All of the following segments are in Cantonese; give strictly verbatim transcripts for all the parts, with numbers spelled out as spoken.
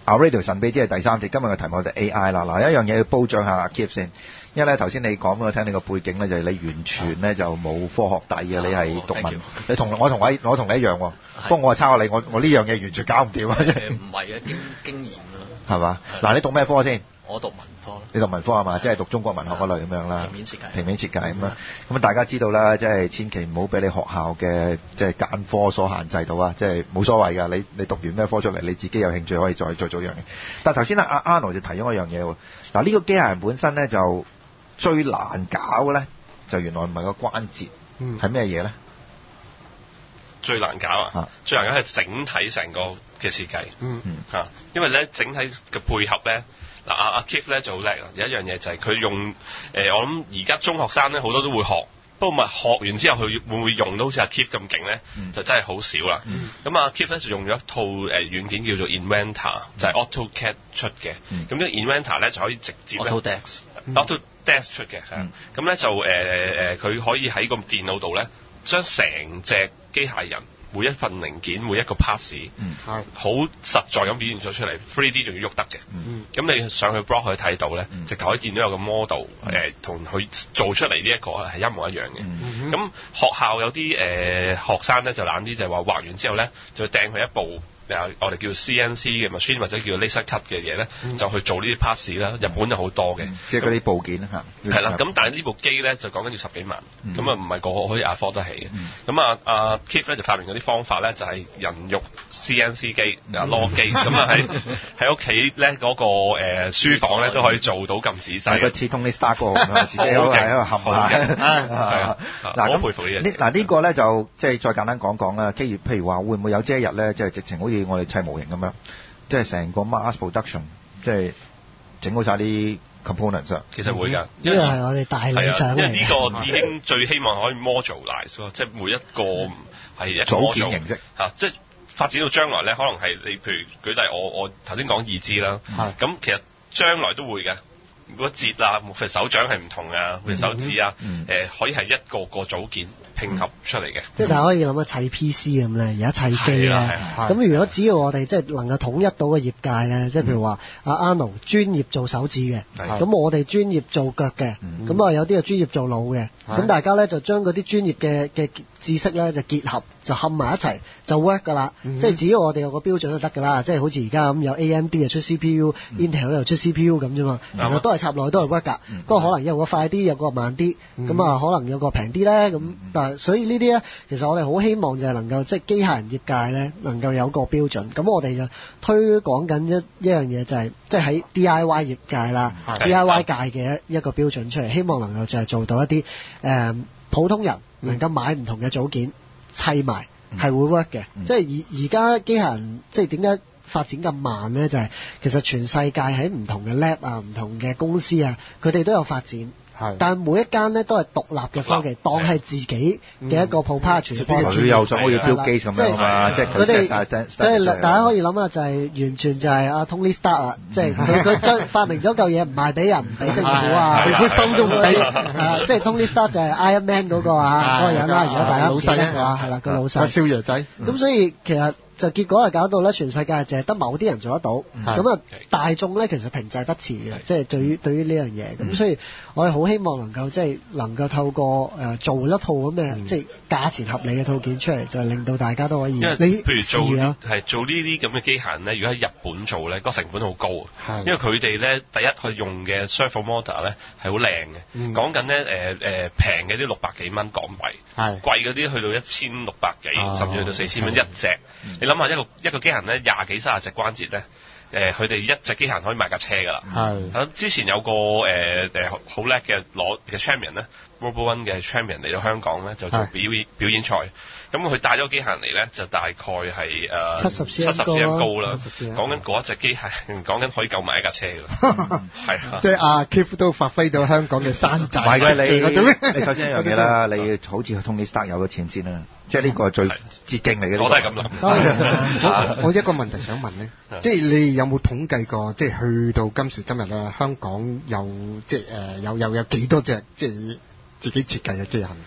Our Radio 神秘之夜第三節，今日嘅題目就係 A I 啦。嗱，一樣嘢要褒獎下 Keith 先，因為咧頭先你講俾我聽，你個背景咧就係你完全咧就冇科學底嘅，你係讀文，你同我同我我同你一樣喎。不過我係抄下你，我我呢樣嘢完全搞唔掂啊！ 誒唔係嘅經經驗咯， 係嘛？嗱，你讀咩科先？ 我讀文科。 你讀文科係嘛？即係讀中國文學嗰類咁樣啦。 平面設計。 平面設計咁啊，咁大家知道啦，即係千祈唔好俾你學校嘅即係揀科所限制到啊！即係冇所謂㗎，你你讀完咩科出嚟，你自己有興趣可以再再做一樣嘢。但係頭先阿阿 Arnold 就提咗一樣嘢喎。嗱，呢個機械人本身咧就最難搞嘅咧，就原來唔係個關節，係咩嘢咧？ 最難搞啊！最難搞係整體成個嘅設計。 嗯嗯嚇，因為咧整體嘅配合咧，嗱阿阿 Keith 咧就好叻啊！有一樣嘢就係佢用誒、呃，我諗而家中學生咧好多都會學，不過咪學完之後佢會唔會用到好似阿 Keith 咁勁咧？嗯、就真係好少啦。咁阿 Keith 咧就用咗一套誒軟件叫做 Inventor，就係 AutoCAD 出嘅。咁呢個 Inventor 咧就可以直接 Autodesk Autodesk 出嘅。咁咧就誒誒，佢、呃、可以喺個電腦度咧將成隻機械人每一份零件每一個 parts，嗯，好實在咁表現咗出嚟 ，three D 仲要喐得嘅，嗯，咁你上去 blog 可以睇到咧，嗯、直頭可以見到有個 model，誒同佢做出嚟呢一個係一模一樣嘅，咁、嗯嗯、學校有啲誒、呃、學生咧就懶啲，就係話畫完之後咧就掟佢一部。我哋叫 C N C 嘅 machine 或者叫 laser cut 嘅嘢咧，嗯、就去做呢啲 parts 啦。日本就好多嘅， 即係嗰啲部件嚇。 係啦，咁但係呢部機咧就講緊要十幾萬，咁啊唔係個個可以 afford 得起嘅。咁啊啊 Keith 咧就發明嗰啲方法咧，就係、是、人肉 C N C 機啊攞機，咁啊喺喺屋企咧嗰個誒、呃、書房咧都可以做到咁仔細。 個似 Tony Stark 嗰個自己喺度喺度冚下。係啊，嗱咁佩服呢樣。嗱呢個咧就即係再簡單講講啦。譬如譬如話會唔會有朝一日咧，即係直情好似我哋砌模型咁樣，即係成個 mass production， 即係整好晒啲 components。其實會㗎， 呢個係我哋大理想嚟嘅。 因為呢個已經最希望可以 modularize 咯，即係每一個係一個組件形式嚇，即係發展到將來咧，可能係你譬如舉例，我我頭先講二支啦，咁其實將來都會嘅。如果節啊，譬如手掌係唔同啊，譬如手指啊，誒、嗯呃、可以係一個個組件拼合出嚟嘅。 即係大家可以諗下砌 P C 咁咧，而家砌機咧。咁如果只要我哋即係能夠統一到個業界咧，即係譬如話阿 Arnold 專業做手指嘅，咁我哋專業做腳嘅，咁啊有啲係專業做腦嘅，咁大家咧就將嗰啲專業嘅嘅知識咧就結合，就冚埋一齊就 work 㗎啦。即係只要我哋有個標準就得㗎啦。即係好似而家咁有 A M D 又出 C P U，Intel 又出 C P U 咁啫嘛，其實都係插落去都係 work 㗎。不過可能有個快啲，有個慢啲，咁啊可能有個平啲咧。咁但係所以呢啲咧，其實我哋好希望就係能夠即係機械人業界咧能夠有個標準。咁我哋就推廣緊一一樣嘢就係即係喺 D I Y 業界啦，D I Y 界嘅一一個標準出嚟，希望能夠就係做到一啲誒、呃、普通人能夠買唔同嘅組件砌埋係會 work 嘅。嗯、即係而而家機械人即係點解發展咁慢咧？就係、是、其實全世界喺唔同嘅 lab 啊、唔同嘅公司啊，佢哋都有發展。但係每一間咧都係獨立嘅科技，當係自己嘅一個 proprietary。 佢又想好似 Bill Gates咁樣嘛，即係佢哋， 即係大家可以諗下，就係完全就係阿 Tony Stark 啊，即係佢佢將發明咗嚿嘢唔賣俾人，唔俾政府啊，連啲心都唔俾。即係 Tony Stark 就係 Iron Man 嗰個啊，嗰個人啦。而家大家老細啊，係啦，個老細。阿少爺仔。咁所以其實。就結果係搞到咧，全世界淨係得某啲人做得到，咁啊、嗯、大眾咧其實停滯不前嘅，即係、就是、對於對於呢樣嘢，咁、嗯、所以我係好希望能夠即係、就是、能夠透過誒、呃、做一套咁嘅即係價錢合理嘅套件出嚟，就令到大家都可以。因為你譬如做係做呢啲咁嘅機械人咧，如果喺日本做咧，個成本好高，因為佢哋咧第一佢用嘅 servo motor 咧係好靚嘅，講緊咧誒誒平嘅啲六百幾蚊港幣，貴嗰啲去到一千六百幾，甚至去到四千蚊一隻。你諗下一個一個機械人咧廿幾三十隻關節咧，誒佢哋一隻機械人可以買架車㗎啦。係。咁之前有個誒誒好叻嘅攞嘅 champion 咧 ，Robo One 嘅 champion 嚟到香港咧就做表演表演賽。咁佢帶咗個機械人嚟咧，就大概係誒七十七十 cm 高啦。講緊嗰一隻機械人，講緊可以夠買一架車㗎啦。係啊。 即係阿 Keith 都發揮到香港嘅山寨。 唔係嘅，你你首先一樣嘢啦，你要好似 Tony Stark 有咗錢先啦。即係呢個係最捷徑嚟嘅。 我都係咁諗。 我我一個問題想問咧，即係你有冇統計過，即係去到今時今日咧，香港有即係誒有有有幾多隻即係自己設計嘅機械人？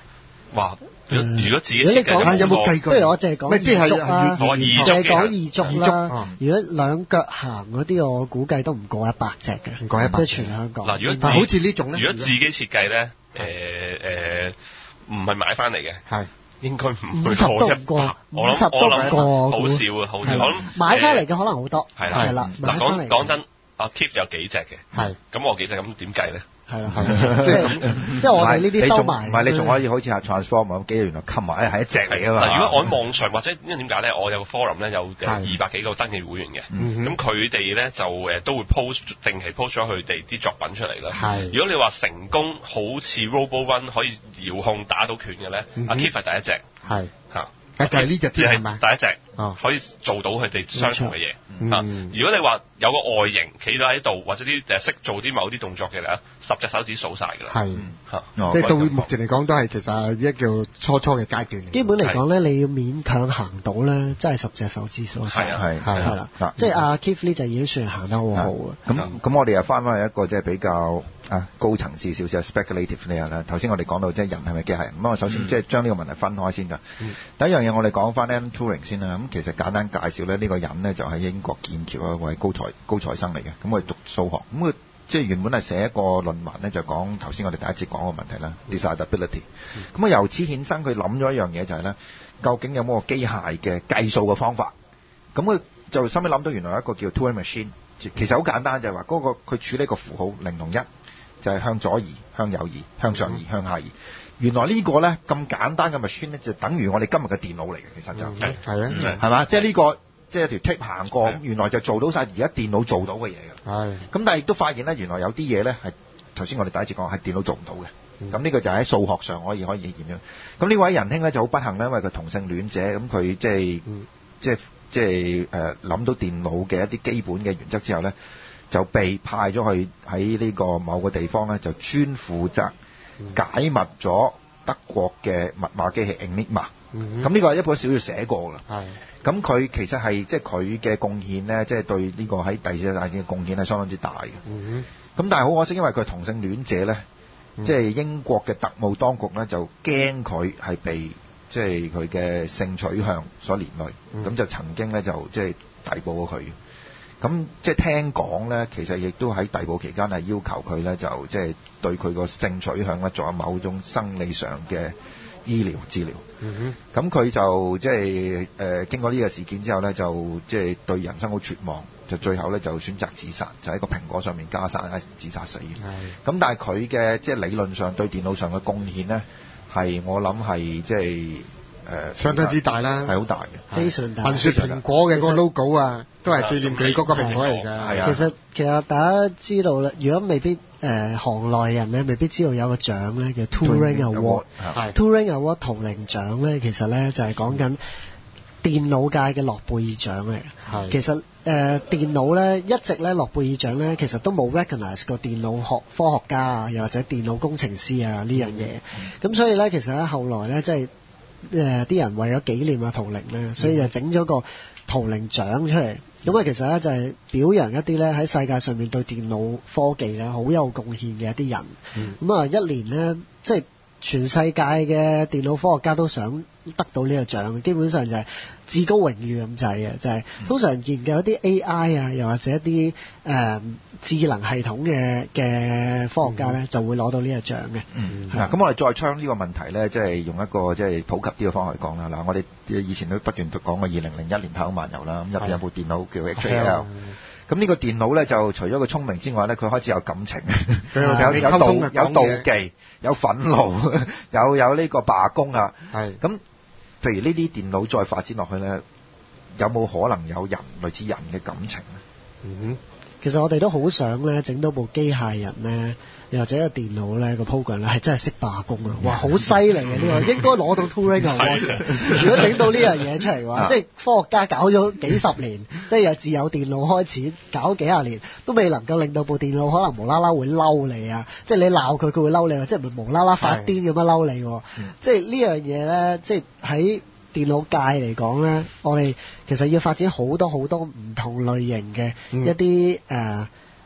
哇！如果如果自己如果你講設計有冇計過？ 不如我淨係講二足啊， 我淨係講二足二足啦。如果兩腳行嗰啲，我估計都唔過一百隻嘅， 唔過一百即係全香港。 嗱，如果但係好似呢種咧， 如果自己設計咧，誒誒唔係買翻嚟嘅， 係應該唔五十都唔會過一百。 過， 我五十都唔諗我諗過， 好少啊，好少。 係啦我諗買翻嚟嘅可能好多， 係啦係啦，買嗱， 翻嚟講講真，阿 Keith 有幾隻嘅， 係咁我幾隻咁點計咧？ 係啦，係啦，即係即係我哋呢啲收埋， 唔係你仲可以好似阿 Transform 咁機，原來冚埋係一隻嚟㗎嘛。 嗱，如果我喺網上或者因為點解咧？我有個 forum 咧，有誒二百幾個登記會員嘅，咁佢哋咧就誒都會 post 定期 post 咗佢哋啲作品出嚟啦。 係。 如果你話成功好似 Robo One 可以遙控打到拳嘅咧，阿 Keith 係第一隻， 係嚇。 就係呢隻只係添係咪？ 第一隻， 哦可以做到佢哋相同嘅嘢。 嗯啊如果你話有個外形企到喺度，或者啲誒識做啲某啲動作嘅咧，十隻手指數晒㗎啦。 係嚇， 即係到目前嚟講都係其實一叫初初嘅階段。 基本嚟講咧，你要勉強行到咧，真係十隻手指數晒。 係啊係係係啦，即係阿 Keith 呢就已經算行得好好啊。 咁咁，我哋又翻返去一個即係比較啊高層次少少 speculative 呢樣啦。頭先我哋講到即係人係咪機械人？咁我首先即係將呢個問題分開先㗎。第一樣嘢我哋講翻 Alan Turing 先啦。咁其實簡單介紹咧，呢個人咧就喺英國劍橋一位高材高材生嚟嘅。咁佢讀數學，咁佢即係原本係寫一個論文咧，就講頭先我哋第一節講個問題啦 ，decidability。咁啊由此衍生，佢諗咗一樣嘢就係咧，究竟有冇個機械嘅計數嘅方法？咁佢就收尾諗到原來有一個叫 Turing machine，其實好簡單，就係話嗰個佢處理個符號零同一，就係向左移、向右移、向上移、向下移。原來呢個咧咁簡單嘅 machine 咧，就等於我哋今日嘅電腦嚟嘅，其實就係係啊， 係嘛？即係呢個即係條 tape 行過，原來就做到晒而家電腦做到嘅嘢嘅。 係。 咁但係亦都發現咧，原來有啲嘢咧係頭先我哋第一次講係電腦做唔到嘅。咁呢個就喺數學上可以可以驗咗。咁呢位仁兄咧就好不幸咧，因為佢同性戀者，咁佢即係即係即係誒諗到電腦嘅一啲基本嘅原則之後咧，就被派咗去喺呢個某個地方咧，就專負責解密咗德國嘅密碼機器 Enigma。咁呢個係一本小説寫過㗎啦。 係。 咁佢其實係即係佢嘅貢獻咧，即係對呢個喺第二次大戰嘅貢獻係相當之大嘅。咁但係好可惜，因為佢係同性戀者咧，即係英國嘅特務當局咧就驚佢係被即係佢嘅性取向所連累，咁就曾經咧就即係逮捕咗佢。咁即係聽講咧，其實亦都喺逮捕期間係要求佢咧就即係對佢個性取向咧做有某種生理上嘅醫療治療。咁佢就即係誒經過呢個事件之後咧，就即係對人生好絕望，就最後咧就選擇自殺，就喺個蘋果上面加沙自殺死。咁但係佢嘅即係理論上對電腦上嘅貢獻咧，係我諗係即係誒相當之大啦， 係好大嘅， 非常大。 聞說蘋果嘅嗰個 logo 啊，都係紀念佢嗰個蘋果嚟㗎。 係啊。 其實其實大家知道啦，如果未必誒、呃、行內人咧，未必知道有個獎咧叫 Turing Award。係。Turing Award 圖靈獎咧，其實咧就係講緊電腦界嘅諾貝爾獎嚟嘅。係。其實誒、呃、電腦咧一直咧諾貝爾獎咧，其實都冇 recognize 過電腦學科學家啊，又或者電腦工程師啊呢樣嘢。咁、嗯、所以咧，其實咧後來咧，即係誒啲人為咗紀念啊圖靈咧，所以就整咗個圖靈獎出嚟。咁啊，其實咧就係表揚一啲咧喺世界上面對電腦科技咧好有貢獻嘅一啲人。咁啊、嗯，一年咧即係全世界嘅電腦科學家都想得到呢個獎，基本上就係至高榮譽咁滯嘅，就係、是、通常研究一啲 A I 啊，又或者一啲誒、呃、智能系統嘅嘅科學家咧，嗯、就會攞到呢個獎嘅。 嗯，嗱，咁我哋再將呢個問題咧，即係用一個即係普及啲嘅方法去講啦。嗱，我哋以前都不斷都講過二零零一年太空漫遊啦，咁入邊有部電腦叫 H A L。咁呢個電腦咧就除咗佢聰明之外咧，佢開始有感情，有有有妒有妒忌，有憤怒，有有呢個罷工啊。係咁，譬如呢啲電腦再發展落去咧，有冇可能有人類似人嘅感情咧？ 嗯， 其實我哋都好想咧整到部機械人咧，又或者個電腦咧個 program 咧係真係識罷工啊！哇，好犀利啊！呢個應該攞到 Turing Award。如果整到呢樣嘢出嚟嘅話，即係科學家搞咗幾十年，即係由自有電腦開始搞幾廿年，都未能夠令到部電腦可能無啦啦會嬲你啊！即係你鬧佢，佢會嬲你，即係唔係無啦啦發癲咁樣嬲你。即係呢樣嘢咧，即係喺電腦界嚟講咧，我哋其實要發展好多好多唔同類型嘅一啲誒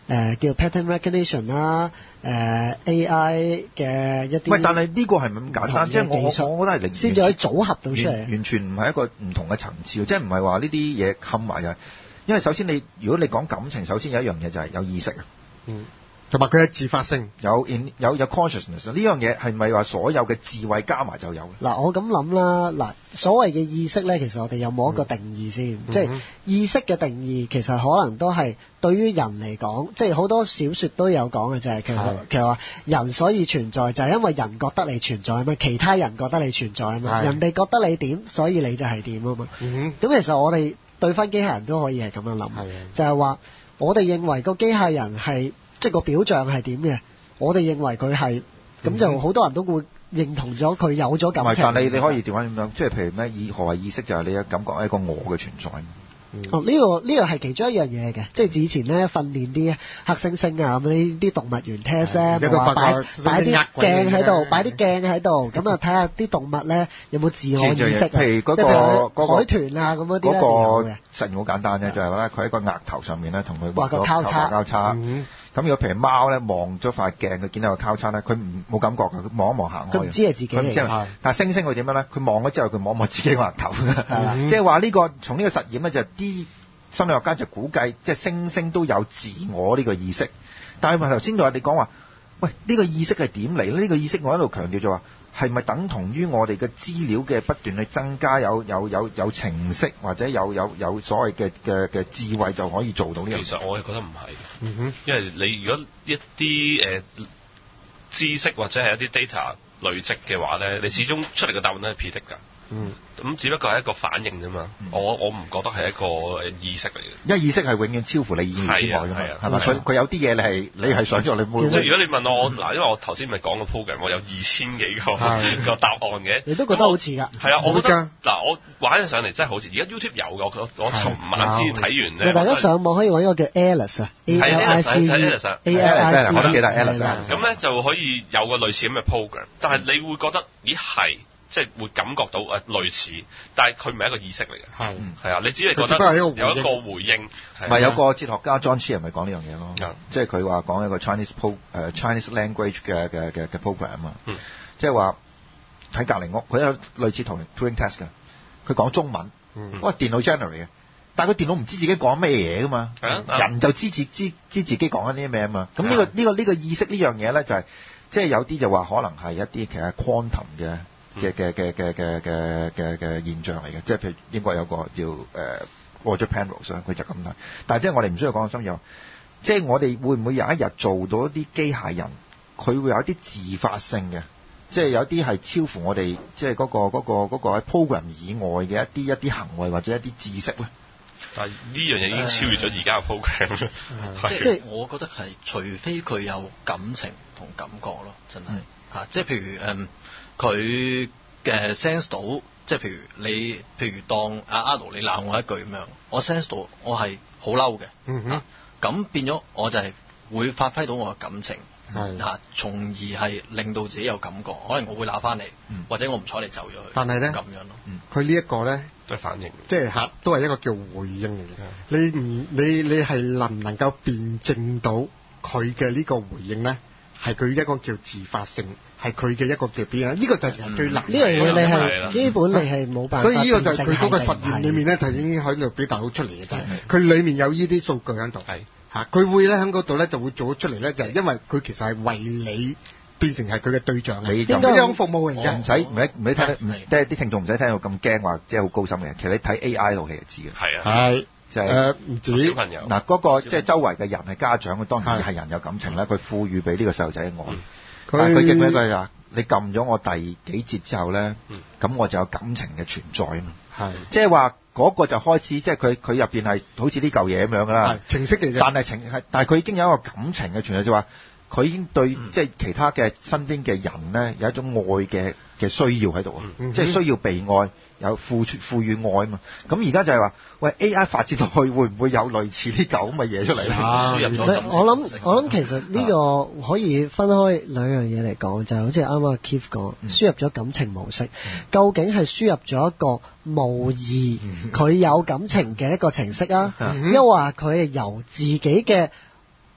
呃、叫 pattern recognition 啦、呃，誒 A I 嘅一啲。 喂，但係呢個係咪咁簡單？即係我我我覺得係零先至可以組合到出嚟。 完全唔係一個唔同嘅層次，即係唔係話呢啲嘢冚埋嘅。因為首先你如果你講感情，首先有一樣嘢就係有意識啊。 嗯。同埋佢嘅自發性， 有 in 有有 consciousness 呢樣嘢係咪話所有嘅智慧加埋就有？ 嗱，我咁諗啦，嗱，所謂嘅意識咧，其實我哋有冇一個定義先？嗯、即係意識嘅定義，其實可能都係對於人嚟講，即係好多小説都有講嘅就係其實其實話人所以存在就係因為人覺得你存在啊嘛，其他人覺得你存在啊嘛，人哋覺得你點，所以你就係點啊嘛。咁、嗯、其實我哋對翻機械人都可以係咁樣諗，就係話我哋認為個機械人係。即係個表象係點嘅，我哋認為佢係，咁就好多人都會認同咗佢有咗感情。唔係，但你你可以調翻點樣？即係譬如咩？以何為意識？就係你嘅感覺係一個我嘅存在。嗯、哦，呢、呢個呢、呢個係其中一樣嘢嘅，即係以前咧訓練啲黑猩猩啊咁呢啲動物園 test 咧，話擺擺啲鏡喺度，擺啲鏡喺度，咁啊睇下啲動物咧有冇自我意識啊。譬如嗰、嗰個海豚啊咁嗰啲咧。嗰個實驗好簡單嘅，就係話咧，佢喺個額頭上面咧同佢畫個交叉。交叉。嗯咁如果譬如貓咧望咗塊鏡，佢見到個交叉咧，佢唔冇感覺㗎，佢望一望行開。佢唔知係自己嚟嘅。但係猩猩佢點樣咧？佢望咗之後，佢望一望自己個額頭。即係話呢個從呢個實驗咧，就啲心理學家就估計，即係猩猩都有自我呢個意識。但係頭先就話你講話，喂呢、呢個意識係點嚟咧？呢、呢個意識我喺度強調就話。係咪等同於我哋嘅資料嘅不斷去增加，有有有有程式或者有有有所謂嘅嘅嘅智慧就可以做到呢樣？ 其實我係覺得唔係，嗯哼，因為你如果一啲誒、呃、知識或者係一啲 data 累積嘅話咧，你始終出嚟嘅答案都係 predict 㗎。嗯，咁只不過係一個反應啫嘛、嗯，我我唔覺得係一個意識嚟嘅，因為意識係永遠超乎你意料之外㗎嘛，係咪？佢佢有啲嘢你係你係想咗你冇。即係如果你問我，嗱、嗯，因為我頭先咪講個 program，我有二千幾個個答案嘅， 你都覺得好似㗎？ 係啊，我覺得嗱，我玩上嚟真係好似，而家 YouTube 有嘅，我我尋晚先睇完咧。 大家上網可以揾一個叫 Alice 啊 ，A L I C E，A L I C E， 我都記得 Alice。 咁咧就可以有個類似咁嘅 program，但係你會覺得，咦係？即係會感覺到誒類似，但係佢唔係一個意識嚟嘅。係係啊，你只係覺得有一個回應。 唔係有個哲學家 John Trier 咪講呢樣嘢咯。即係佢話講一個 Chinese pro 誒 Chinese language 嘅嘅嘅嘅 program 啊。即係話喺隔離屋，佢有類似同 Turing test 嘅。佢講中文，嗰個電腦 generate 嘅，但係佢電腦唔知自己講咩嘢噶嘛。人就知自知知自己講緊啲咩啊嘛。咁呢個呢個呢個意識呢樣嘢咧就係即係有啲就話可能係一啲其實 quantum 嘅。嘅嘅嘅嘅嘅嘅嘅嘅現象嚟嘅，即係譬如英國有個叫誒 Roger Penrose 佢就咁睇。但係即係我哋唔需要講咁深入，即係我哋會唔會有一日做到一啲機械人，佢會有一啲自發性嘅，即係有啲係超乎我哋即係嗰個嗰個嗰個喺 program 以外嘅一啲一啲行為或者一啲知識咧。 但係呢樣嘢已經超越咗而家嘅 program 啦。 即係我覺得係，除非佢有感情同感覺咯，真係嚇、嗯。即係譬如誒。嗯佢嘅 sense 到，即係譬如你，譬如當阿阿奴你鬧我一句咁樣，我 sense 到我係好嬲嘅，咁、嗯啊、變咗我就係會發揮到我嘅感情，嚇，從而係令到自己有感覺，可能我會鬧翻你、嗯，或者我唔睬你走咗去。 但係咧， 咁樣咯， 佢、嗯、呢一個咧都係反應， 即係嚇都係一個叫回應嚟嘅。你唔你你係能唔能夠辯證到佢嘅呢個回應咧？係佢一個叫自發性，係佢嘅一個叫表現，呢、這個就係最難。呢樣嘢你係基本你係冇辦法。所以呢個就係佢嗰個實驗裏面咧，就已經喺度表達到出嚟嘅就係、是，佢裏面有呢啲數據喺度。係嚇，佢會咧喺嗰度咧就會做咗出嚟咧，就係、是、因為佢其實係為你變成係佢嘅對象。你點樣服務嚟嘅？唔使唔使唔使聽，唔即係啲聽眾唔使聽到咁驚話，即係好高深嘅。其實你睇 A I 套戲就知嘅。係啊。係。就係誒唔止嗱嗰、那個即係周圍嘅人係家長，佢當然係人有感情啦。佢賦予俾呢個細路仔嘅愛。佢佢記唔記得佢話：你撳咗我第幾節之後咧，咁、嗯、我就有感情嘅存在啊嘛。係即係話嗰個就開始，即係佢佢入邊係好似呢嚿嘢咁樣噶啦。情色嚟嘅。但係情係，但係佢已經有一個感情嘅存在，就話、是、佢已經對、嗯、即係其他嘅身邊嘅人咧有一種愛嘅嘅需要喺度啊，即係需要被愛。有付出賦予愛嘛？咁而家就係話，喂 A I 發展落去會唔會有類似呢嚿咁嘅嘢出嚟咧？輸入咗我諗我諗其實呢個可以分開兩樣嘢嚟講，就係好似啱啱阿 Keith 講，輸入咗感情模式，嗯、究竟係輸入咗一個模擬佢有感情嘅一個程式啊，抑或佢係由自己嘅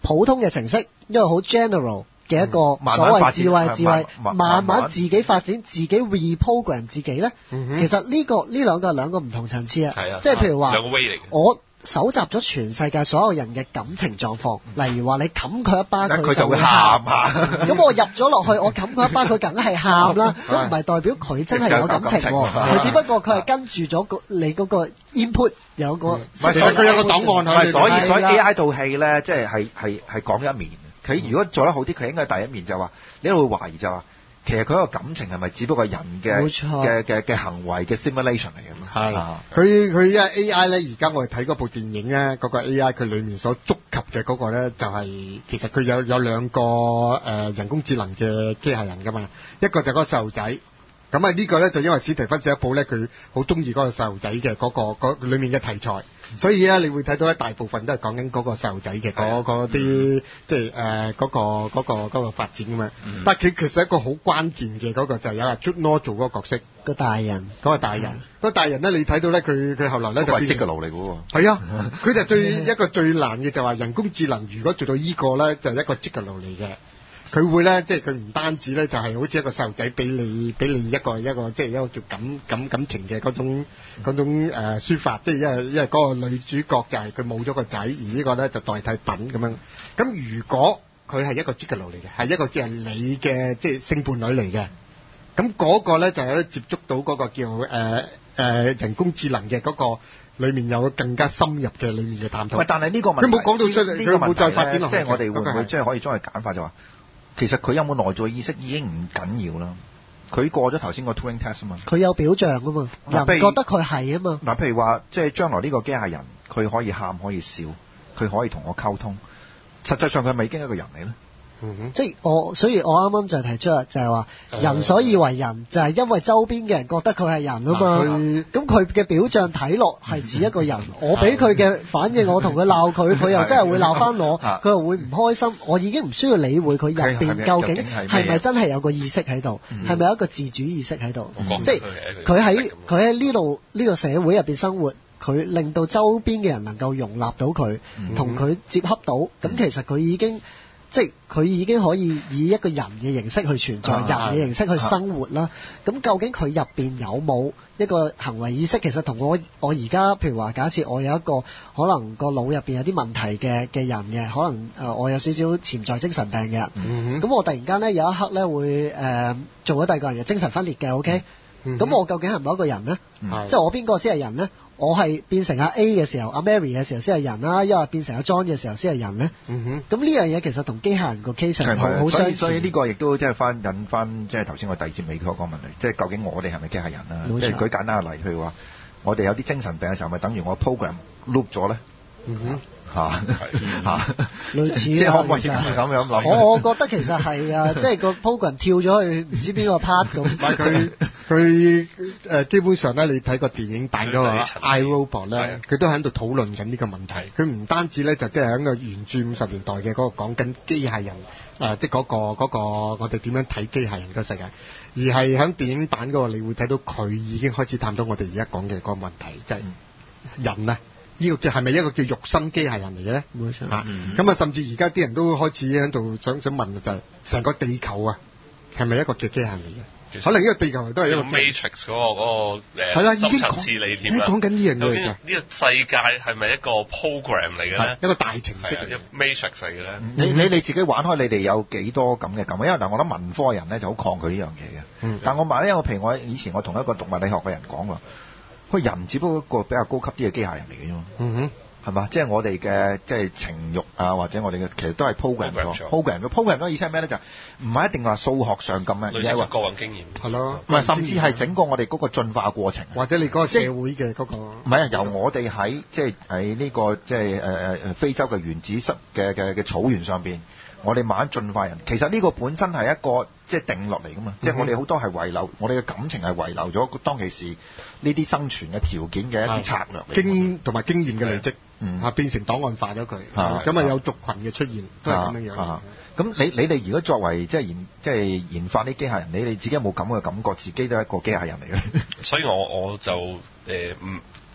普通嘅程式，一個好 general 嘅一個所謂智慧智慧，慢慢自己發展，自己 reprogram 自己咧。其實呢個呢兩個係兩個唔同層次啊。即係譬如話，我搜集咗全世界所有人嘅感情狀況，例如話你冚佢一巴，佢就會喊啊。咁我入咗落去，我冚佢一巴，佢梗係喊啦。咁唔係代表佢真係有感情喎，佢只不過佢係跟住咗個你嗰個 input 有個， 其實佢有個檔案喺度。 所以所以 A I 套戲咧，即係係係係講一面。佢如果做得好啲，佢應該第一面就話，你都會懷疑就話，其實佢個感情係咪只不過人嘅嘅嘅嘅行為嘅 simulation 嚟嘅嘛？ 係，佢佢因為 A I 咧，而家我哋睇嗰部電影咧，嗰、嗰個 A I 佢裡面所觸及嘅嗰個咧，就係、係、其實佢有有兩個誒、呃、人工智能嘅機械人噶嘛，一個就係嗰個細路仔。咁啊呢個咧就因為史提芬史匹堡咧，佢好中意嗰個細路仔嘅嗰個嗰裡面嘅題材，所以咧你會睇到一大部分都係講緊嗰個細路仔嘅嗰嗰啲即係誒嗰個嗰個嗰個發展咁樣。嗯、但係佢其實一個好關鍵嘅嗰個就係有阿 Jude Law 做嗰個角色， 個大人嗰個大人，嗰、嗯、個大人咧你睇到咧佢佢後來咧就變係積嘅勞嚟嘅喎。 係啊，佢就最一個最難嘅就話人工智能如果做到依個咧就係一個積嘅勞嚟嘅。佢會咧，即係佢唔單止咧，就係好似一個細路仔俾你俾你一個一個即係一個叫感感感情嘅嗰種嗰種誒、呃、抒發，即係因為因為嗰個女主角就係佢冇咗個仔，而呢個咧就代替品咁樣。咁如果佢係一個 Gigolo 嚟嘅，係一個即係你嘅即係性伴侶嚟嘅，咁嗰個咧就係接觸到嗰個叫誒誒、呃呃、人工智能嘅嗰個。裏面有更加深入嘅裏面嘅探討。 喂，但係呢個問題， 佢冇講到出嚟，佢冇再發展落去。 即係我哋會唔會即係可以將佢簡化就話，其實佢有冇內在意識已經唔緊要啦。佢過咗頭先個 Turing test 啊嘛。佢有表象啊嘛，人覺得佢係啊嘛。嗱，譬如話，即係將來呢個機械人，佢可以喊，可以笑，佢可以同我溝通。實際上佢係咪已經係一個人嚟咧？嗯、即係我，所以我啱啱就提出就係話，人所以為人，就係因為周邊嘅人覺得佢係人啊嘛。咁佢嘅表象睇落係似一個人，嗯、我俾佢嘅反應，我同佢鬧佢，佢又真係會鬧翻我，佢又會唔開心。我已經唔需要理會佢入邊究竟係咪真係有個意識喺度，係咪有一個自主意識喺度？即係佢喺佢喺呢度呢個社會入邊生活，佢令到周邊嘅人能夠容納到佢，同佢接洽到，咁、嗯、其實佢已經。即係佢已經可以以一個人嘅形式去存在，啊、人嘅形式去生活啦。咁、啊、究竟佢入邊有冇一個行為意識？其實同我我而家譬如話，假設我有一個可能個腦入邊有啲問題嘅嘅人嘅，可能誒、呃、我有少少潛在精神病嘅人。咁、嗯、我突然間咧有一刻咧會誒、呃、做咗第二個人嘅精神分裂嘅，OK？咁、嗯、我究竟係咪一個人咧？即係、嗯、我邊個先係人咧？我係變成阿 A 嘅時候，阿 Mary 嘅時候先係人啦，因為變成阿 John 嘅時候先係人咧。嗯哼。咁呢樣嘢其實同機械人個 case 係好好相似。所以呢個亦都即係翻引翻，即係頭先我第二節尾嗰個問題，即係究竟我哋係咪機械人啦？即係舉簡單嘅例，譬如話，我哋有啲精神病嘅時候，咪等於我 program loop 咗咧？嗯哼。嚇嚇，類似即係可唔可以咁樣諗？我我覺得其實係啊，即係個 program 跳咗去唔知邊個 part 咁。但係佢佢誒基本上咧，你睇個電影版嗰個 iRobot 咧，佢都喺度討論緊呢個問題。佢唔單止咧就即係喺個原著五十年代嘅嗰個講緊機械人誒，即係嗰個嗰個我哋點樣睇機械人嘅世界，而係喺電影版嗰個，你會睇到佢已經開始探討我哋而家講嘅嗰個問題，即係人啊。呢個叫係咪一個叫肉身機械人嚟嘅咧？冇錯。啊，咁啊，甚至而家啲人都開始喺度想想問就係、是、成個地球啊，係咪一個叫機械人嚟嘅？可能呢個地球都係一個 Matrix 嗰、那個嗰、那個誒深層次理念啦。講緊呢樣嘢㗎。呢個世界係咪一個 program 嚟嘅咧？一個大程式嚟嘅 Matrix 嚟嘅咧？你你你自己玩開，你哋有幾多咁嘅感？因為嗱，我諗文科人咧就好抗拒呢樣嘢嘅。嗯。但我問，因為我譬如我以前我同一個讀物理學嘅人講喎。佢人只不過一個比較高級啲嘅機械人嚟嘅啫嘛，嗯哼，係嘛？即係我哋嘅即係情慾啊，或者我哋嘅其實都係 program 咗 program 咗 program 咗意思係咩咧？就唔係一定話數學上咁嘅，而係話個人經驗係咯，唔係甚至係整個我哋嗰個進化過程，或者你嗰個社會嘅嗰個唔係啊，由我哋喺即係喺呢個即係誒誒誒非洲嘅原子室嘅嘅嘅草原上邊。我哋慢慢進化人，其實呢個本身係一個即係定落嚟噶嘛，即係、嗯、我哋好多係遺留，我哋嘅感情係遺留咗當其時呢啲生存嘅條件嘅一啲策略嚟，經同埋經驗嘅累積，嗯啊變成檔案化咗佢，咁啊有族群嘅出現都係咁樣樣。咁、啊啊、你你哋如果作為即係研即係研發啲機械人，你哋自己有冇咁嘅感覺，自己都係一個機械人嚟嘅？所以我我就誒唔。呃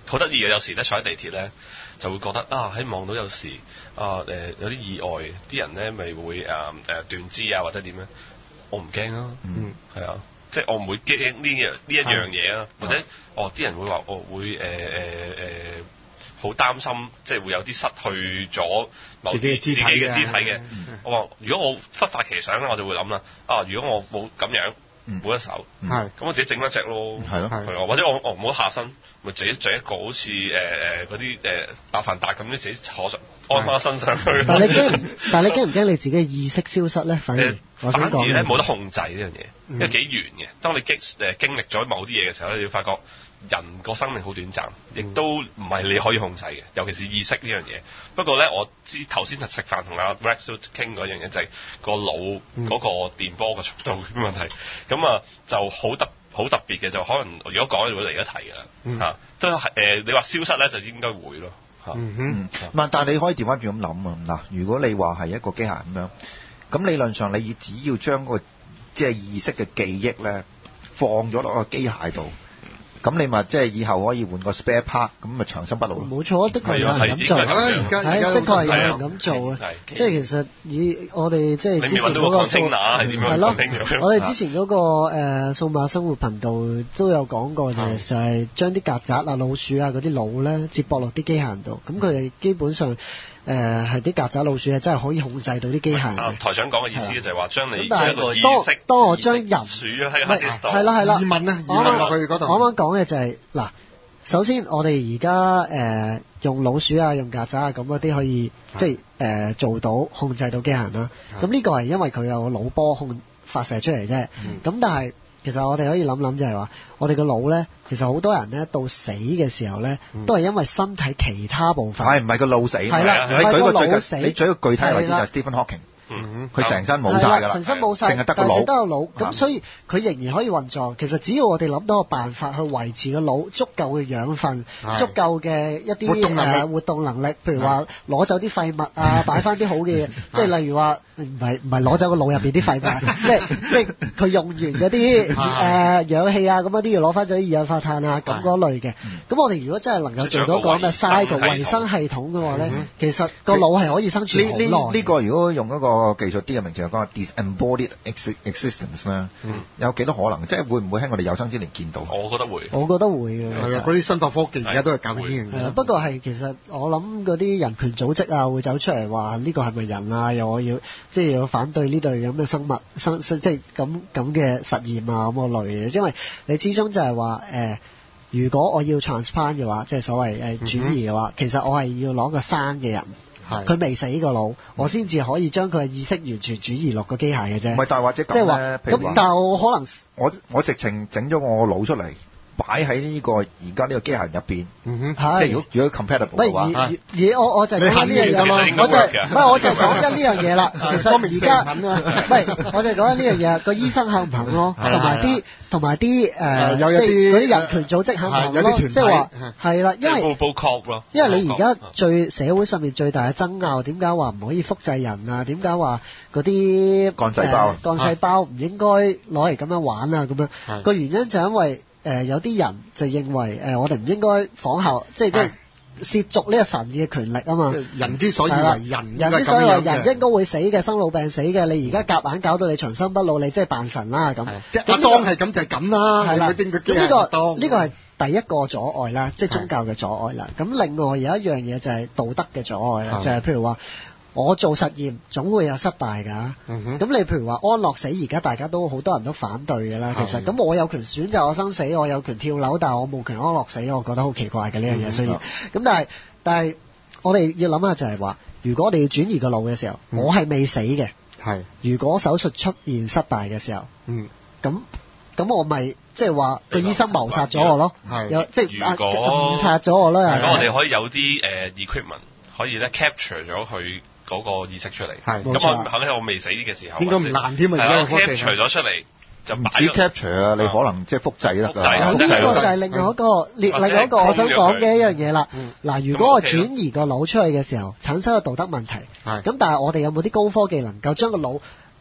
好得意嘅，有時咧坐喺地鐵咧就會覺得啊，喺望到有時啊誒、呃、有啲意外，啲人咧咪會誒誒、呃、斷肢啊或者點咧，我唔驚啊，嗯，係啊，即係我唔會驚呢樣呢一樣嘢啊，或者哦啲人會話我會誒誒誒好擔心，即係會有啲失去咗某啲自己嘅肢體嘅。我話如果我忽發奇想咧，我就會諗啦，啊如果我冇咁樣。冇一手，係咁我自己整一隻咯，係咯，係啊，或者我我唔好下身，咪自己整一個好似誒誒嗰啲誒百凡達咁樣自己坐上安翻身上去。 但係你驚，但係你驚唔驚你自己嘅意識消失咧？反而我想講， 反而咧冇得控制呢樣嘢，因為幾圓嘅。當你經誒經歷咗某啲嘢嘅時候咧，你要發覺人個生命好短暫，亦都唔係你可以控制嘅，尤其是意識呢樣嘢。不過咧，我知頭先食飯同阿 Rex 都傾嗰樣嘢，就係個腦嗰個電波嘅速度嘅問題。咁啊，就好特好特別嘅，就可能如果講就會嚟一題㗎啦嚇。都係誒，你話消失咧，就應該會咯嚇。 嗯哼，唔但係你可以調翻轉咁諗啊嗱，如果你話係一個機械咁樣，咁理論上你只要將個即係意識嘅記憶咧放咗落個機械度。咁你咪即係以後可以換個 spare part，咁咪長生不老咯。 冇錯，的確有人咁做，係的確係有人咁做嘅。即係其實以我哋即係之前嗰個數係咯，我哋之前嗰個誒數碼生活頻道都有講過嘅，就係將啲曱甴啊、老鼠啊嗰啲腦咧接駁落啲機械人度，咁佢哋基本上。誒係啲曱甴老鼠係真係可以控制到啲機械人。 啊，台長講嘅意思就係話將你將個意識， 當我將人鼠喺喺啲度， 係啦係啦， 移民啊，移民落去嗰度。 我啱啱講嘅就係、是、嗱，首先我哋而家誒用老鼠啊、用曱甴啊咁嗰啲可以即係誒、呃、做到控制到機械人啦。咁呢個係因為佢有腦波控發射出嚟啫。咁、嗯、但係其實我哋可以諗諗就係話，我哋個腦咧，其實好多人咧到死嘅時候咧，都係因為身體其他部分係唔係個腦死？係啦，你舉個最死，你舉個具體例子就係 Stephen Hawking。嗯，佢成身冇晒㗎啦，成身冇晒，淨係得個腦，得個腦。咁所以佢仍然可以運作。其實只要我哋諗到個辦法去維持個腦足夠嘅養分，足夠嘅一啲活動能力，活動能力，譬如話攞走啲廢物啊，擺翻啲好嘅嘢，即係例如話唔係唔係攞走個腦入邊啲廢物，即係即係佢用完嗰啲誒氧氣啊咁嗰啲要攞翻咗啲二氧化碳啊咁嗰類嘅。咁我哋如果真係能夠做到個咁嘅 cycle 維生系統嘅話咧，其實個腦係可以生存好耐。呢呢個如果用一個技術啲嘅名詞嚟講 disembodied existence 啦，有幾多可能？即係會唔會喺我哋有生之年見到？ 我覺得會， 我覺得會嘅。 係啊，嗰啲生化科技而家都係搞緊呢樣嘢。 不過係其實我諗嗰啲人權組織啊，會走出嚟話呢個係咪人啊？又我要即係要反對呢類咁嘅生物生即係咁咁嘅實驗啊咁個類嘅，因為你始終就係話誒，如果我要 transplant 嘅話，即係所謂誒轉移嘅話，嗯、其實我係要攞個生嘅人。佢未死個腦，我先至可以將佢嘅意識完全轉移落個機械嘅啫。唔係，但係或者咁咧，咁但係我可能我我直情整咗我個腦出嚟，擺喺呢個而家呢個機械人入邊。嗯哼，即係如果如果 compatible 嘅話，而而我我就係講緊呢樣嘢咯。我就唔係我就講緊呢樣嘢啦。其實而家唔係，我就講緊呢樣嘢。個醫生肯唔肯咯？同埋啲同埋啲誒，有一啲嗰啲人權組織肯唔肯咯？即係話係啦，因為因為你而家最社會上面最大嘅爭拗，點解話唔可以複製人啊？點解話嗰啲幹細胞幹細胞唔應該攞嚟咁樣玩啊？咁樣個原因就係因為。誒、呃、有啲人就認為誒、呃、我哋唔應該仿效，即係即係褻瀆呢個神嘅權力啊嘛。人之所以為人，人之所以為人應該會死嘅，生老病死嘅。你而家夾硬搞到你長生不老，你即係扮神啦咁。即係阿當係咁就係咁啦。係啦，咁呢、呢個呢個係第一個阻礙啦，即係宗教嘅阻礙啦。咁另外有一樣嘢就係道德嘅阻礙啦，就係、是、譬如話。我做實驗總會有失敗㗎，咁、嗯、你譬如話安樂死，而家大家都好多人都反對㗎啦。其實咁我有權選擇我生死，我有權跳樓，但係我冇權安樂死，我覺得好奇怪嘅呢樣嘢。雖然咁，但係但係我哋要諗下就係話，如果我哋要轉移個腦嘅時候，嗯、我係未死嘅。係。如果手術出現失敗嘅時候，嗯，咁咁我咪即係話個醫生謀殺咗我咯。係。有即係誤殺咗我咯。 如果我哋可以有啲誒、uh, equipment 可以咧 capture 咗佢。嗰個意識出嚟，咁我後尾我未死嘅時候，應該唔難添啊！而家 capture 咗出嚟就唔止 capture 啊，你可能即係複製得㗎。 呢個就係另外一個，另外一個我想講嘅一樣嘢啦。嗱，如果我轉移個腦出去嘅時候，產生個道德問題，咁但係我哋有冇啲高科技能夠將個腦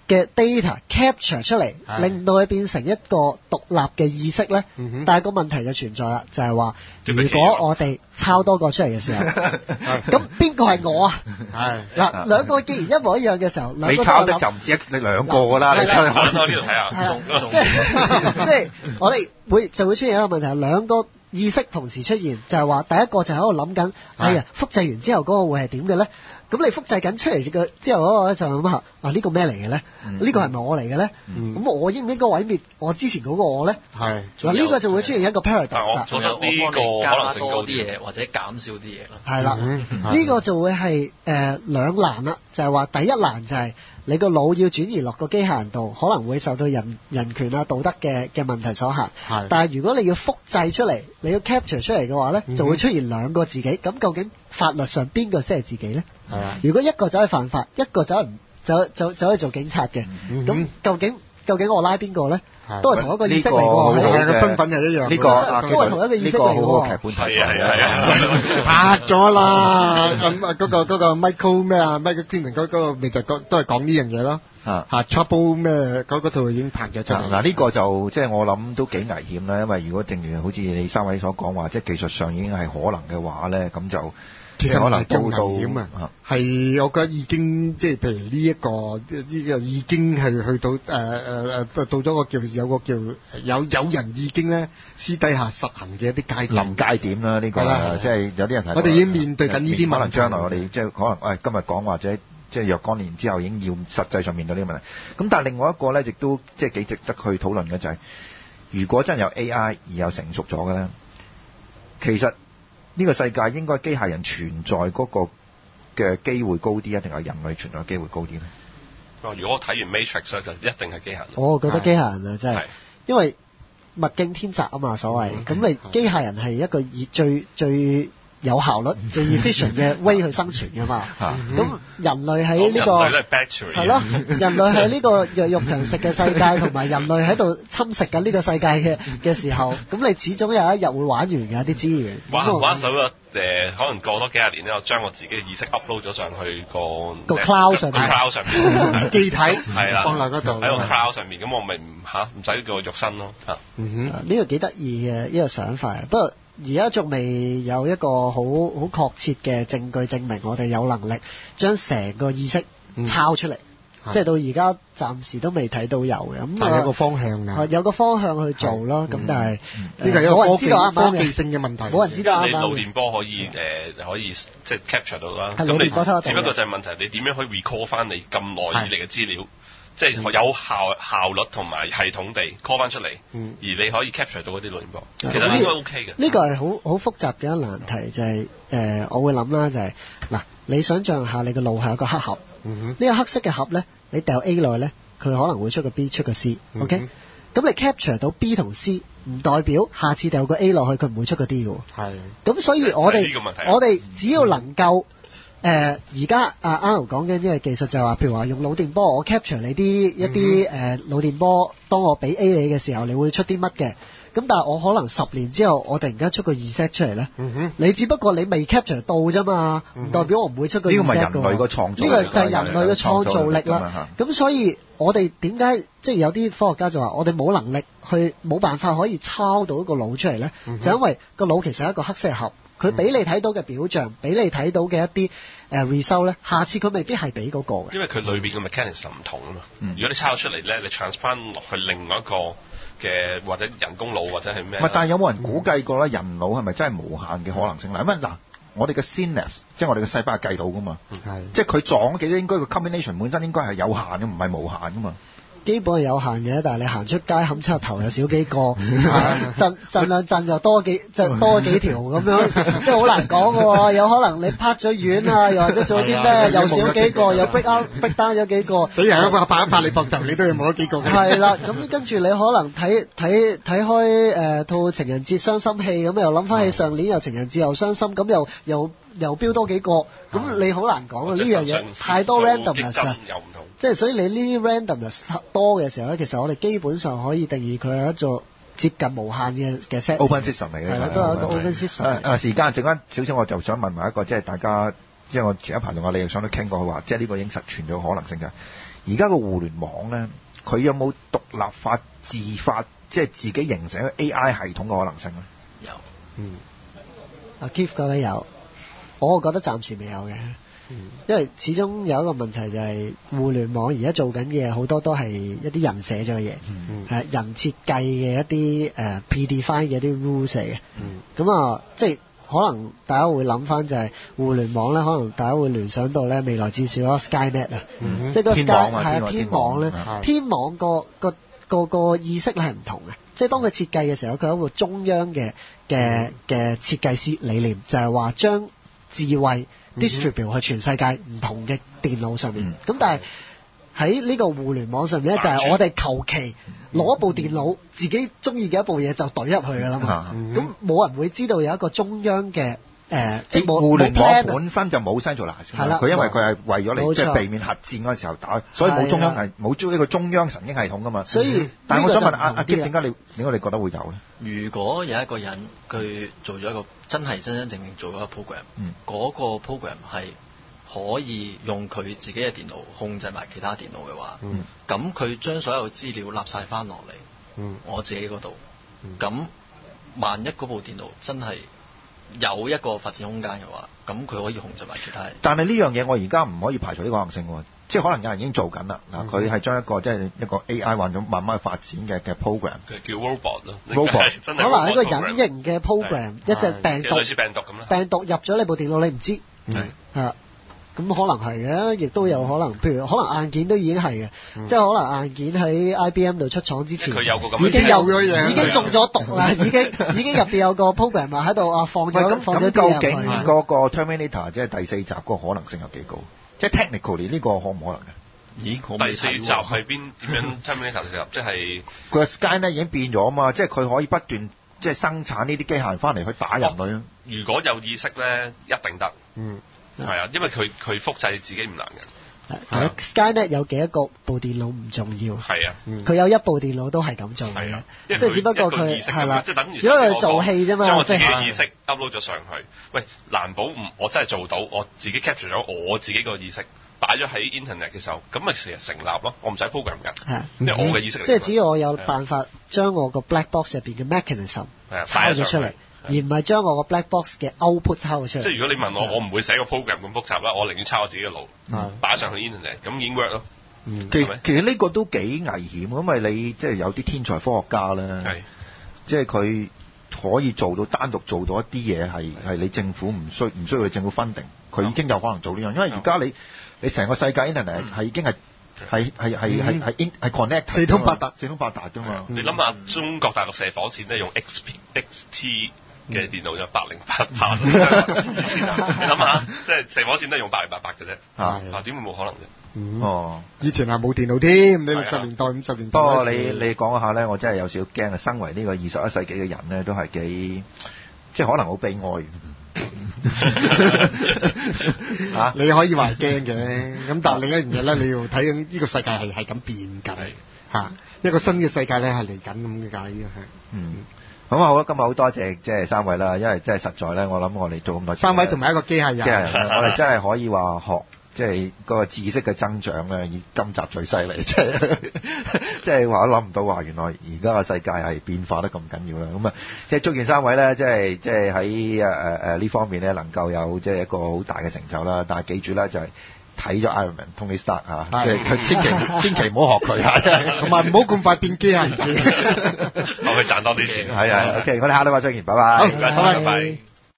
嘅 data capture 出嚟，令到佢變成一個獨立嘅意識咧。 嗯、 但係個問題就存在啦，就係、是、話，如果我哋抄多個出嚟嘅時候，咁邊個係我啊？係嗱，兩個既然一模一樣嘅時候， 你抄得就唔止一你兩個㗎啦。你抄我呢度睇下， 係即係即係我哋會就會出現一個問題，係兩個意識同時出現，就係、是、話第一個就喺度諗緊，哎呀，複製完之後嗰個會係點嘅咧？咁你複製緊出嚟嘅之後嗰個咧就諗下啊，呢個咩嚟嘅咧？呢、嗯、個係咪我嚟嘅咧？咁、嗯、我應唔應該毀滅我之前嗰個我咧？係嗱，呢個就會出現一個 paradox。 仲有呢個可能性高啲嘢， 或者減少啲嘢咯。 係啦，呢個就會係誒兩難啦，就係、是、話第一難就係你個腦要轉移落個機械人度，可能會受到人人權啊、道德嘅嘅問題所限。係，但係如果你要複製出嚟，你要 capture 出嚟嘅話咧、嗯，就會出現兩個自己。咁究竟法律上邊個先係自己咧？係啊，如果一個走去犯法，一個走去唔走走走去做警察嘅，咁、嗯、究竟究竟我拉邊個咧？都係同一個意識嚟喎，係、這個身份係一樣。呢、這個都係同一個意識嚟喎。劇本係啊係啊，拍咗啦。咁啊嗰個嗰個 Michael 咩啊 Michael Keaton 嗰個咪就講都係講呢樣嘢咯。嚇嚇 Trouble 咩嗰嗰套已經拍咗出嚟。嗱呢個就即係我諗都幾危險啦，因為如果正如好似你三位所講話，即係技術上已經係可能嘅話咧，咁就。其實可能到到係，我覺得已經即係譬如呢、這、一個呢個已經係去到誒誒誒到咗個叫有個叫有有人已經咧私底下實行嘅一啲階臨界點啦，呢、這個即係有啲人睇。我哋已經面對緊呢啲問題。可能將來我哋即係可能誒、哎、今日講或者即係若干年之後已經要實際上面對呢個問題。咁但係另外一個咧，亦都即係幾值得去討論嘅就係、是，如果真係有 A I 而有成熟咗嘅咧，其實。呢、這個世界應該機械人存在嗰個嘅機會高啲啊，定係人類存在嘅機會高啲咧？ 如果我睇完 Matrix 就一定係機械人。 我覺得機械人啊，真係，因為物競天擇啊嘛，所謂。咁、嗯、你機械人係一個以最最有效率、最 efficient 嘅 way 去生存㗎嘛。咁、嗯、人類喺呢、這個係咯，人類喺呢個弱肉強食嘅世界，同埋人類喺度侵蝕緊呢個世界嘅嘅時候，咁你始終有一日會玩完嘅啲資源。 玩玩手啊！誒、呃，可能過多幾廿年咧，我將我自己嘅意識 upload 咗上去個個 cloud 上面， 個 cloud 上面機體係啦， 放落嗰度喺個 cloud 上面，咁我咪唔嚇唔使個肉身咯嚇。 嗯哼，呢、這個幾得意嘅一個想法，不過而家仲未有一個好好確切嘅證據證明我哋有能力將成個意識抄出嚟。嗯即係到而家暫時都未睇到有嘅，咁係有個方向嘅，有個方向去做咯。咁、嗯、但係呢、嗯、個有個科技科技性嘅問題，冇人知道啱唔啱。你腦電波可以誒、呃、可以即係 capture 到啦。咁你只不過就係問題，你點樣可以 recall 翻你咁耐以嚟嘅資料，即係有效效率同埋系統地 call 翻出嚟、嗯，而你可以 capture 到嗰啲腦電波。其實應該 OK 嘅。呢個係好好複雜嘅一難題，就係、是、誒、呃、我會諗啦，就係、是、嗱，你想象下你個腦係一個黑盒，呢、嗯這個黑色嘅盒咧。你掉 A 落去咧，佢可能會出個 B 出個 C，OK？、嗯 okay? 咁你 capture 到 B 同 C，唔代表下次掉個 A 落去佢唔會出個 D 嘅。係。咁所以我哋、就是、我哋只要能夠誒而家阿 Arnold 講緊呢個技術就係話，譬如話用腦電波，我 capture 你啲一啲誒腦電波，當我俾 A 你嘅時候，你會出啲乜嘅？咁但係我可能十年之後，我突然間出個 Z 出嚟咧、嗯，你只不過你未 capture 到啫嘛，唔、嗯、代表我唔會出個 Z 嘅。呢個咪人類嘅創造力，呢、呢個就係人類嘅創造力啦。咁所以我哋點解即係有啲科學家就話，我哋冇能力去冇辦法可以抄到一個腦出嚟咧、嗯？就因為個腦其實係一個黑色盒，佢俾你睇到嘅表象，俾、嗯、你睇到嘅一啲誒 result 咧，下次佢未必係俾嗰個嘅。因為佢裏邊嘅 mechanism 唔同啊嘛、嗯。如果你抄出嚟咧，你 transplant 落去另外一個嘅或者人工腦或者係咩？唔係，但係有冇人估計過咧？人腦係咪真係無限嘅可能性咧？因為嗱，我哋嘅 synapse 即係我哋嘅細胞係計到噶嘛，係即係佢撞咗幾多，應該個 combination 本身應該係有限嘅，唔係無限噶嘛。基本係有限嘅，但係你行出街冚出頭又少幾個，震震兩震又多幾，就多幾條咁樣，即係好難講嘅喎。有可能你拍咗遠啊，又或者做啲咩，又少幾個，又 break out break down 咗幾個。俾人一個拍一拍你膊頭，你都要冇咗幾個。係啦，咁跟住你可能睇睇睇開誒套情人節傷心戲，咁又諗翻起上年又情人節又傷心，咁又又又飆多幾個，咁你好難講啊！呢樣嘢太多 randomness 啊。即係所以你呢啲 randomness 多嘅時候咧，其實我哋基本上可以定義佢係一座接近無限嘅嘅 set open system 嚟嘅，係啦，都係一個 open system。誒誒，時間剩翻少少，我就想問埋一個即係大家即係我前一排同阿李奕想都傾過，佢話即係呢個已經實存咗可能性嘅。而家個互聯網咧，佢有冇獨立發自發，即係自己形成一個 A I 系統嘅可能性咧？ 有， 嗯， 阿 Keith 覺得有，我覺得暫時未有嘅。嗯、因為始終有一個問題就係互聯網而家做緊嘅嘢好多都係一啲人寫咗嘅嘢，係、嗯、人設計嘅一啲誒、uh, predefined 嘅一啲 rules 嚟嘅。咁、嗯、啊，即係可能大家會諗翻就係互聯網咧，可能大家會聯想到咧未來至少嗰個 Skynet 啊、嗯，即係嗰個 Sky 係啊天網咧，天網個個個個意識咧係唔同嘅。即係當佢設計嘅時候，佢有一個中央嘅嘅嘅設計師理念，就係話將智慧distribute 去全世界唔同嘅電腦上面，咁、嗯、但係喺呢個互聯網上面咧，就係我哋求其攞一部電腦，自己中意嘅一部嘢就懟入去㗎啦嘛，咁、嗯、冇人會知道有一個中央嘅。誒、呃，即係互聯網本身就冇 centralize，係啦，佢因為佢係為咗你即係避免核戰嗰個時候打，所以冇中央係冇咗一個中央神經系統噶嘛。所以，但係我想問阿阿 Keith 點解你點解你覺得會有咧？ 如果有一個人佢做咗一個真係真真正正做咗一個 program，嗯，嗰個 program 係可以用佢自己嘅電腦控制埋其他電腦嘅話，嗯，咁佢將所有資料納晒翻落嚟，嗯，我自己嗰度，咁、嗯、萬一嗰部電腦真係有一個發展空間嘅話，咁佢可以控制埋其他人。 但係呢樣嘢我而家唔可以排除呢個可能性喎，即係可能有人已經做緊啦。嗱，佢係將一個即係一個 A I 或者慢慢去發展嘅嘅 program， 叫 robot 咯 ，robot 可能一個隱形嘅 program，一隻病毒， 類似病毒咁啦。 病毒入咗你部電腦，你唔知。係係。咁可能係嘅，亦都有可能，譬如可能硬件都已經係嘅、嗯，即係可能硬件喺 I B M 度出廠之前， 佢有個咁嘅已經有咗嘢，已經中咗毒啦，已經已經入邊有個 program 喺度啊，放咗放咗啲入去。咁究竟嗰個 Terminator 即係第四集嗰個可能性有幾高？即係 technically 呢個可唔可能嘅？ 咦，我第四集係邊點樣 Terminator 第四集？即係佢個 scan 咧已經變咗啊嘛，即係佢可以不斷即係生產呢啲機械人翻嚟去打人類、哦。 如果有意識咧，一定得。嗯。係啊，因為佢佢複製自己唔難嘅。 係 Skynet 有幾多個部電腦唔重要。係啊，佢、嗯、有一部電腦都係咁做嘅。啊，即係只不過佢係啦，即係等於只不過佢做戲啫嘛。 將我自己嘅意識 upload 咗上去。喂，難保唔我真係做到，我自己 capture 咗我自己個意識，擺咗喺 internet 嘅時候，咁咪成日成立咯。我唔使 program 㗎。係，因為我嘅意識嚟。 即係只要我有辦法將我個 black box 入邊嘅 mechanism 抄咗出嚟。而唔係將我個 black box 嘅 output 抄出嚟。 即係如果你問我，我唔會寫個 program 咁複雜啦，我寧願抄我自己嘅腦，擺上去 internet，咁已經 work 咯。 其實其實呢個都幾危險，因為你即係有啲天才科學家咧，即係佢可以做到單獨做到一啲嘢，係係你政府唔需唔需要你政府分定，佢已經有可能做呢樣。因為而家你你成個世界 internet 係已經係係係係係係係 connect 四通八達， 四通八達㗎嘛。 你諗下中國大陸射火箭咧，用 X P X T。嘅電腦就八零八八，你諗下，即係射火箭都係用八零八八嘅啫，啊點會冇可能啫？ 嗯、哦，以前係冇電腦添，你六十年代、五十年代。不過你你講下咧，我真係有少少驚啊！身為呢個二十一世紀嘅人咧，都係幾即係可能好悲哀。 啊、你可以話係驚嘅，咁但係另一樣嘢咧，你要睇緊呢個世界係係咁變緊，嚇一個新嘅世界咧係嚟緊咁嘅解嘅係。嗯。 咁啊好啦，今日好多謝即係三位啦，因為真係實在咧，我諗我哋做咁多三位同埋一個機械人，機械人我哋真係可以話學即係嗰個知識嘅增長咧，以今集最犀利，即係即係話都諗唔到話原來而家個世界係變化得咁緊要啦。咁啊，即係祝願三位咧，即係即係喺誒誒誒呢方面咧，能夠有即係一個好大嘅成就啦。但係記住啦，就係、是。睇咗 Iron Man Tony Stark 嚇，即係佢千祈千祈唔好學佢嚇， 同埋唔好咁快變機械人， 我去賺多啲錢。 係啊 ，OK，我哋下禮拜再見，拜拜。 好，拜拜。